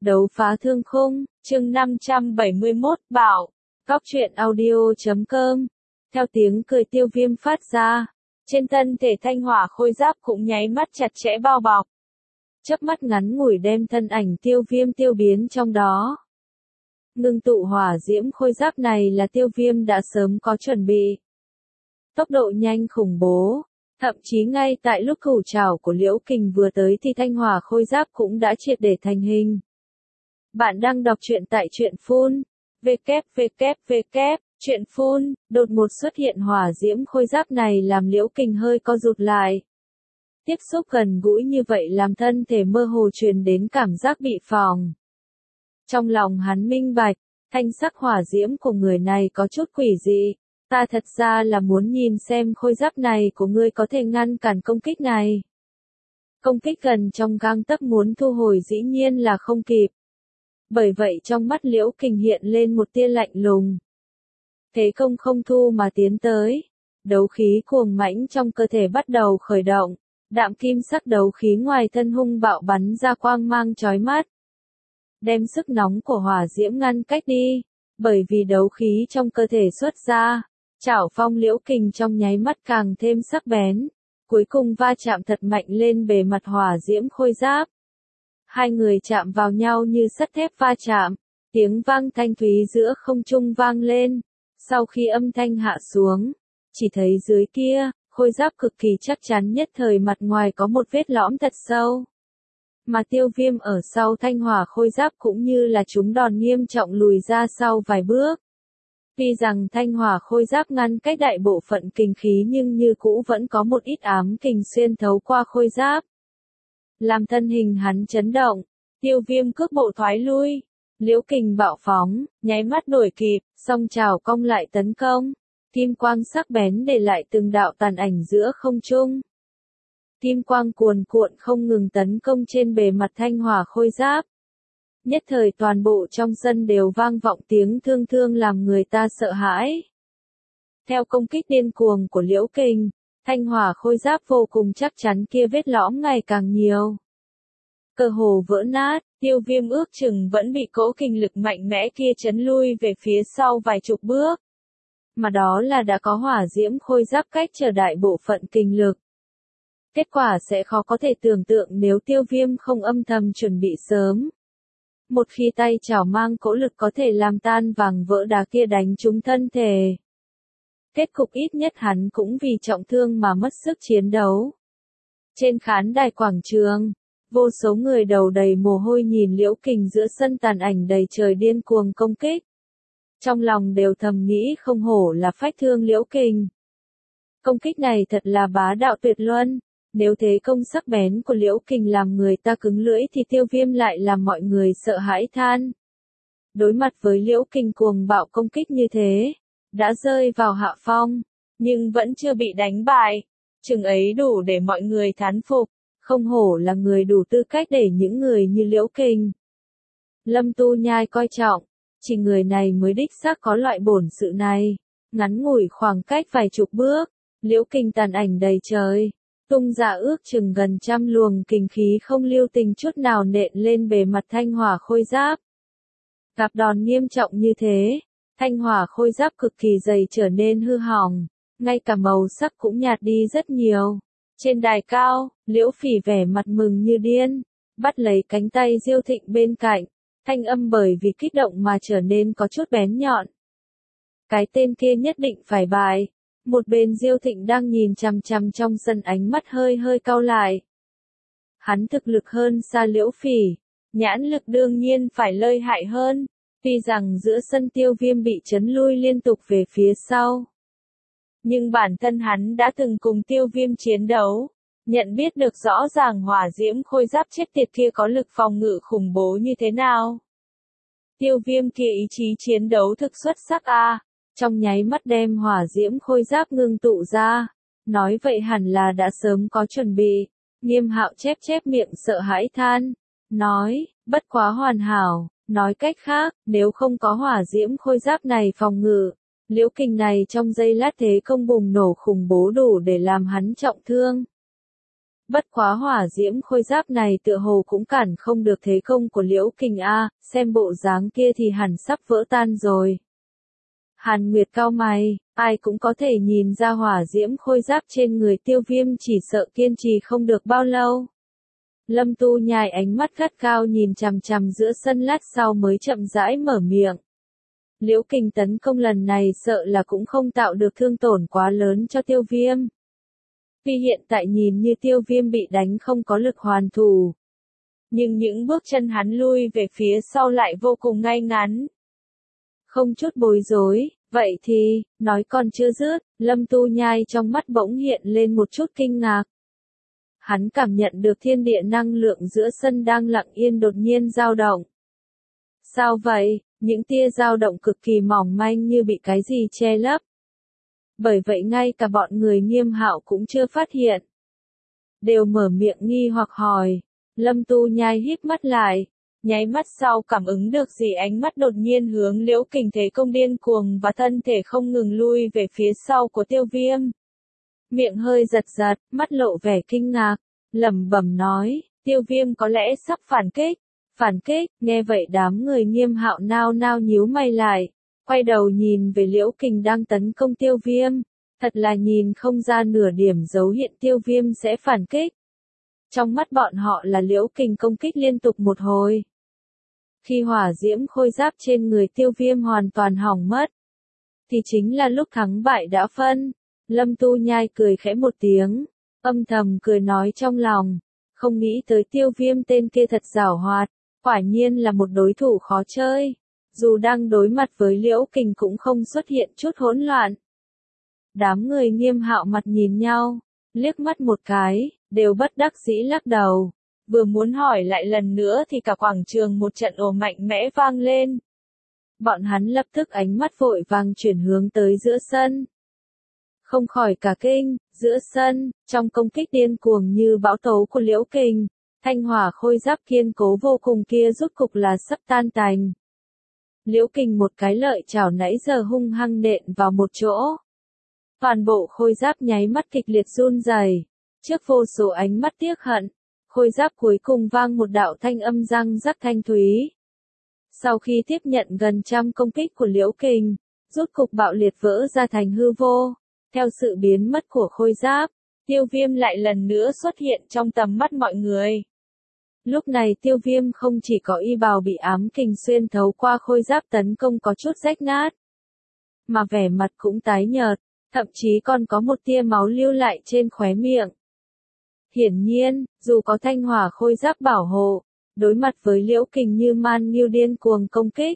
Đấu phá thương khung, chương 571, bảo. Cóc truyện audio.com. Theo tiếng cười Tiêu Viêm phát ra, trên thân thể thanh hỏa khôi giáp cũng nháy mắt chặt chẽ bao bọc. Chớp mắt ngắn ngủi đem thân ảnh Tiêu Viêm tiêu biến trong đó. Ngưng tụ hỏa diễm khôi giáp này là Tiêu Viêm đã sớm có chuẩn bị. Tốc độ nhanh khủng bố, thậm chí ngay tại lúc cửu trảo của Liễu Kình vừa tới thì thanh hỏa khôi giáp cũng đã triệt để thành hình. Bạn đang đọc truyện tại truyện phun, truyện phun, đột ngột xuất hiện hỏa diễm khôi giáp này làm Liễu Kình hơi co rụt lại. Tiếp xúc gần gũi như vậy làm thân thể mơ hồ truyền đến cảm giác bị phỏng. Trong lòng hắn minh bạch, thanh sắc hỏa diễm của người này có chút quỷ dị, ta thật ra là muốn nhìn xem khôi giáp này của ngươi có thể ngăn cản công kích này. Công kích gần trong gang tấc muốn thu hồi dĩ nhiên là không kịp. Bởi vậy trong mắt Liễu Kình hiện lên một tia lạnh lùng. Thế công không thu mà tiến tới. Đấu khí cuồng mãnh trong cơ thể bắt đầu khởi động. Đạm kim sắc đấu khí ngoài thân hung bạo bắn ra quang mang chói mắt. Đem sức nóng của hỏa diễm ngăn cách đi. Bởi vì đấu khí trong cơ thể xuất ra, chảo phong Liễu Kình trong nháy mắt càng thêm sắc bén. Cuối cùng va chạm thật mạnh lên bề mặt hỏa diễm khôi giáp. Hai người chạm vào nhau như sắt thép va chạm, tiếng vang thanh thúy giữa không trung vang lên. Sau khi âm thanh hạ xuống, chỉ thấy dưới kia, khôi giáp cực kỳ chắc chắn nhất thời mặt ngoài có một vết lõm thật sâu. Mà Tiêu Viêm ở sau thanh hỏa khôi giáp cũng như là trúng đòn nghiêm trọng lùi ra sau vài bước. Tuy rằng thanh hỏa khôi giáp ngăn cách đại bộ phận kình khí nhưng như cũ vẫn có một ít ám kình xuyên thấu qua khôi giáp. Làm thân hình hắn chấn động, Tiêu Viêm cước bộ thoái lui, Liễu Kình bạo phóng, nháy mắt đuổi kịp, song chảo cong lại tấn công, kim quang sắc bén để lại từng đạo tàn ảnh giữa không trung. Kim quang cuồn cuộn không ngừng tấn công trên bề mặt thanh hỏa khôi giáp. Nhất thời toàn bộ trong sân đều vang vọng tiếng thương thương làm người ta sợ hãi. Theo công kích điên cuồng của Liễu Kình, thanh hỏa khôi giáp vô cùng chắc chắn kia vết lõm ngày càng nhiều. Cơ hồ vỡ nát, Tiêu Viêm ước chừng vẫn bị cỗ kình lực mạnh mẽ kia chấn lui về phía sau vài chục bước. Mà đó là đã có hỏa diễm khôi giáp cách trở đại bộ phận kình lực. Kết quả sẽ khó có thể tưởng tượng nếu Tiêu Viêm không âm thầm chuẩn bị sớm. Một khi tay chảo mang cỗ lực có thể làm tan vàng vỡ đá kia đánh trúng thân thể. Kết cục ít nhất hắn cũng vì trọng thương mà mất sức chiến đấu. Trên khán đài quảng trường, vô số người đầu đầy mồ hôi nhìn Liễu Kình giữa sân tàn ảnh đầy trời điên cuồng công kích. Trong lòng đều thầm nghĩ không hổ là phách thương Liễu Kình. Công kích này thật là bá đạo tuyệt luân, nếu thế công sắc bén của Liễu Kình làm người ta cứng lưỡi thì Tiêu Viêm lại làm mọi người sợ hãi than. Đối mặt với Liễu Kình cuồng bạo công kích như thế, đã rơi vào hạ phong, nhưng vẫn chưa bị đánh bại, chừng ấy đủ để mọi người thán phục, không hổ là người đủ tư cách để những người như Liễu Kình. Lâm Tu Nhai coi trọng, chỉ người này mới đích xác có loại bổn sự này. Ngắn ngủi khoảng cách vài chục bước, Liễu Kình tàn ảnh đầy trời, tung ra ước chừng gần trăm luồng kình khí không lưu tình chút nào nện lên bề mặt thanh hỏa khôi giáp. Gặp đòn nghiêm trọng như thế, thanh hỏa khôi giáp cực kỳ dày trở nên hư hỏng, ngay cả màu sắc cũng nhạt đi rất nhiều. Trên đài cao, Liễu Phỉ vẻ mặt mừng như điên, bắt lấy cánh tay Diêu Thịnh bên cạnh, thanh âm bởi vì kích động mà trở nên có chút bén nhọn. Cái tên kia nhất định phải bại. Một bên Diêu Thịnh đang nhìn chằm chằm trong sân ánh mắt hơi hơi cau lại. Hắn thực lực hơn xa Liễu Phỉ, nhãn lực đương nhiên phải lợi hại hơn, tuy rằng giữa sân Tiêu Viêm bị chấn lui liên tục về phía sau. Nhưng bản thân hắn đã từng cùng Tiêu Viêm chiến đấu, nhận biết được rõ ràng hỏa diễm khôi giáp chết tiệt kia có lực phòng ngự khủng bố như thế nào. Tiêu Viêm kia ý chí chiến đấu thực xuất sắc trong nháy mắt đem hỏa diễm khôi giáp ngưng tụ ra, nói vậy hẳn là đã sớm có chuẩn bị. Nghiêm Hạo chép miệng sợ hãi than, nói, bất quá hoàn hảo, nói cách khác, nếu không có hỏa diễm khôi giáp này phòng ngự, Liễu Kình này trong giây lát thế công bùng nổ khủng bố đủ để làm hắn trọng thương. Bất quá hỏa diễm khôi giáp này tựa hồ cũng cản không được thế công của Liễu Kình a, xem bộ dáng kia thì hẳn sắp vỡ tan rồi. Hàn Nguyệt cau mày, ai cũng có thể nhìn ra hỏa diễm khôi giáp trên người Tiêu Viêm chỉ sợ kiên trì không được bao lâu. Lâm Tu Nhai ánh mắt gắt cao nhìn chằm chằm giữa sân, lát sau mới chậm rãi mở miệng. Liễu Kình tấn công lần này sợ là cũng không tạo được thương tổn quá lớn cho Tiêu Viêm. Vì hiện tại nhìn như Tiêu Viêm bị đánh không có lực hoàn thủ. Nhưng những bước chân hắn lui về phía sau lại vô cùng ngay ngắn. Không chút bối rối, vậy thì, nói còn chưa dứt, Lâm Tu Nhai trong mắt bỗng hiện lên một chút kinh ngạc. Hắn cảm nhận được thiên địa năng lượng giữa sân đang lặng yên đột nhiên dao động. Sao vậy? Những tia dao động cực kỳ mỏng manh như bị cái gì che lấp. Bởi vậy ngay cả bọn người Nghiêm Hạo cũng chưa phát hiện. Đều mở miệng nghi hoặc hỏi. Lâm Tu Nhai híp mắt lại. Nháy mắt sau cảm ứng được gì ánh mắt đột nhiên hướng Liễu Kình thế công điên cuồng và thân thể không ngừng lui về phía sau của Tiêu Viêm. Miệng hơi giật giật, mắt lộ vẻ kinh ngạc, lẩm bẩm nói, Tiêu Viêm có lẽ sắp phản kích. Phản kích, nghe vậy đám người Nghiêm Hạo nao nao nhíu mày lại, quay đầu nhìn về Liễu Kình đang tấn công Tiêu Viêm, thật là nhìn không ra nửa điểm dấu hiện Tiêu Viêm sẽ phản kích. Trong mắt bọn họ là Liễu Kình công kích liên tục một hồi. Khi hỏa diễm khôi giáp trên người Tiêu Viêm hoàn toàn hỏng mất, thì chính là lúc thắng bại đã phân. Lâm Tu Nhai cười khẽ một tiếng, âm thầm cười nói trong lòng, không nghĩ tới Tiêu Viêm tên kia thật giảo hoạt, quả nhiên là một đối thủ khó chơi. Dù đang đối mặt với Liễu Kình cũng không xuất hiện chút hỗn loạn. Đám người Nghiêm Hạo mặt nhìn nhau, liếc mắt một cái, đều bất đắc dĩ lắc đầu. Vừa muốn hỏi lại lần nữa thì cả quảng trường một trận ồ mạnh mẽ vang lên. Bọn hắn lập tức ánh mắt vội vàng chuyển hướng tới giữa sân. Không khỏi cả kinh, giữa sân, trong công kích điên cuồng như bão tố của Liễu Kình, thanh hỏa khôi giáp kiên cố vô cùng kia rốt cục là sắp tan tành. Liễu Kình một cái lợi chảo nãy giờ hung hăng nện vào một chỗ. Toàn bộ khôi giáp nháy mắt kịch liệt run rẩy, trước vô số ánh mắt tiếc hận, khôi giáp cuối cùng vang một đạo thanh âm răng rắc thanh thúy. Sau khi tiếp nhận gần trăm công kích của Liễu Kình, rốt cục bạo liệt vỡ ra thành hư vô. Theo sự biến mất của khôi giáp, Tiêu Viêm lại lần nữa xuất hiện trong tầm mắt mọi người. Lúc này Tiêu Viêm không chỉ có y bào bị ám kình xuyên thấu qua khôi giáp tấn công có chút rách nát, mà vẻ mặt cũng tái nhợt, thậm chí còn có một tia máu lưu lại trên khóe miệng. Hiển nhiên, dù có thanh hỏa khôi giáp bảo hộ, đối mặt với Liễu Kình như man nghiêu điên cuồng công kích,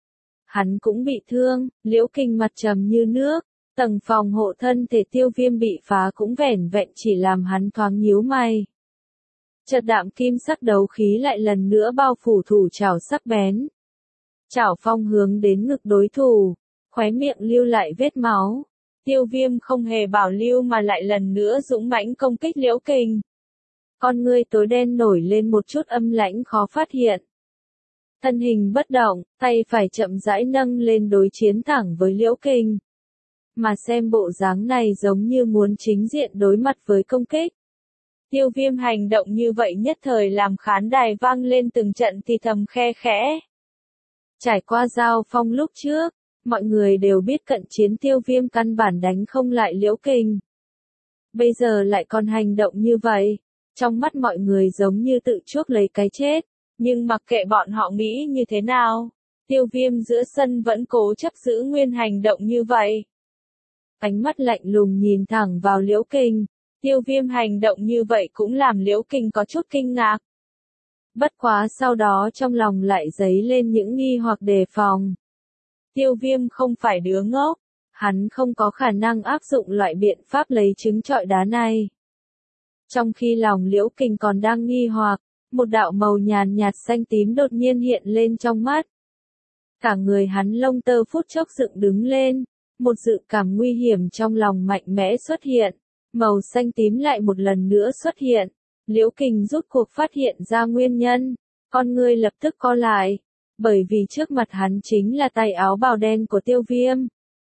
hắn cũng bị thương. Liễu Kình mặt trầm như nước, tầng phòng hộ thân thể Tiêu Viêm bị phá cũng vẻn vẹn chỉ làm hắn thoáng nhíu mày. Chợt đạm kim sắc đấu khí lại lần nữa bao phủ thủ chảo sắc bén. Chảo phong hướng đến ngực đối thủ, khóe miệng lưu lại vết máu. Tiêu Viêm không hề bảo lưu mà lại lần nữa dũng mãnh công kích Liễu Kình. Con ngươi tối đen nổi lên một chút âm lãnh khó phát hiện. Thân hình bất động, tay phải chậm rãi nâng lên đối chiến thẳng với Liễu Kình. Mà xem bộ dáng này giống như muốn chính diện đối mặt với công kích. Tiêu Viêm hành động như vậy nhất thời làm khán đài vang lên từng trận thì thầm khe khẽ. Trải qua giao phong lúc trước, mọi người đều biết cận chiến Tiêu Viêm căn bản đánh không lại Liễu Kình. Bây giờ lại còn hành động như vậy, trong mắt mọi người giống như tự chuốc lấy cái chết, nhưng mặc kệ bọn họ nghĩ như thế nào, Tiêu Viêm giữa sân vẫn cố chấp giữ nguyên hành động như vậy. Ánh mắt lạnh lùng nhìn thẳng vào Liễu Kình, Tiêu Viêm hành động như vậy cũng làm Liễu Kình có chút kinh ngạc. Bất quá sau đó trong lòng lại dấy lên những nghi hoặc đề phòng. Tiêu Viêm không phải đứa ngốc, hắn không có khả năng áp dụng loại biện pháp lấy trứng trọi đá này. Trong khi lòng Liễu Kình còn đang nghi hoặc, một đạo màu nhàn nhạt xanh tím đột nhiên hiện lên trong mắt. Cả người hắn lông tơ phút chốc dựng đứng lên, một dự cảm nguy hiểm trong lòng mạnh mẽ xuất hiện, màu xanh tím lại một lần nữa xuất hiện. Liễu Kình rút cuộc phát hiện ra nguyên nhân, con ngươi lập tức co lại, bởi vì trước mặt hắn chính là tay áo bào đen của Tiêu Viêm.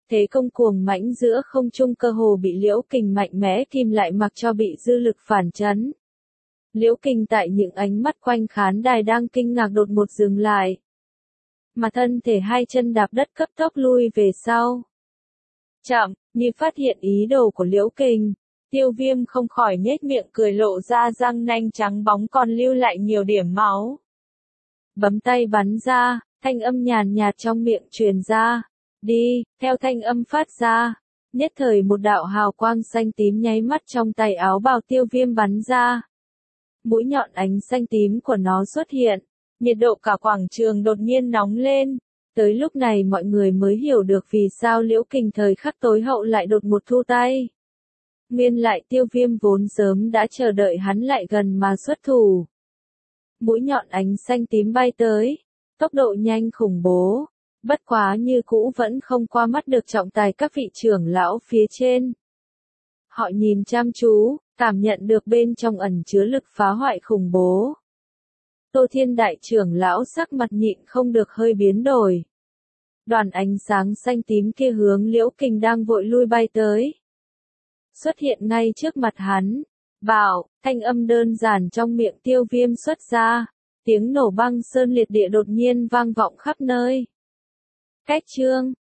Thế công cuồng mãnh giữa không trung cơ hồ bị Liễu Kình mạnh mẽ kìm lại mặc cho bị dư lực phản chấn. Liễu Kình tại những ánh mắt quanh khán đài đang kinh ngạc đột một dừng lại. Mà thân thể hai chân đạp đất cấp tốc lui về sau. Chậm, như phát hiện ý đồ của Liễu Kình, Tiêu Viêm không khỏi nhếch miệng cười lộ ra răng nanh trắng bóng còn lưu lại nhiều điểm máu. Bấm tay bắn ra, thanh âm nhàn nhạt trong miệng truyền ra. Đi, theo thanh âm phát ra. Nhất thời một đạo hào quang xanh tím nháy mắt trong tay áo bào Tiêu Viêm bắn ra. Mũi nhọn ánh xanh tím của nó xuất hiện. Nhiệt độ cả quảng trường đột nhiên nóng lên. Tới lúc này mọi người mới hiểu được vì sao Liễu Kình thời khắc tối hậu lại đột một thu tay. Nguyên lại Tiêu Viêm vốn sớm đã chờ đợi hắn lại gần mà xuất thủ. Mũi nhọn ánh xanh tím bay tới, tốc độ nhanh khủng bố, bất quá như cũ vẫn không qua mắt được trọng tài các vị trưởng lão phía trên. Họ nhìn chăm chú, cảm nhận được bên trong ẩn chứa lực phá hoại khủng bố. Tô Thiên đại trưởng lão sắc mặt nhịn không được hơi biến đổi. Đoàn ánh sáng xanh tím kia hướng Liễu Kình đang vội lui bay tới. Xuất hiện ngay trước mặt hắn. Bảo, thanh âm đơn giản trong miệng Tiêu Viêm xuất ra. Tiếng nổ băng sơn liệt địa đột nhiên vang vọng khắp nơi. Cách chương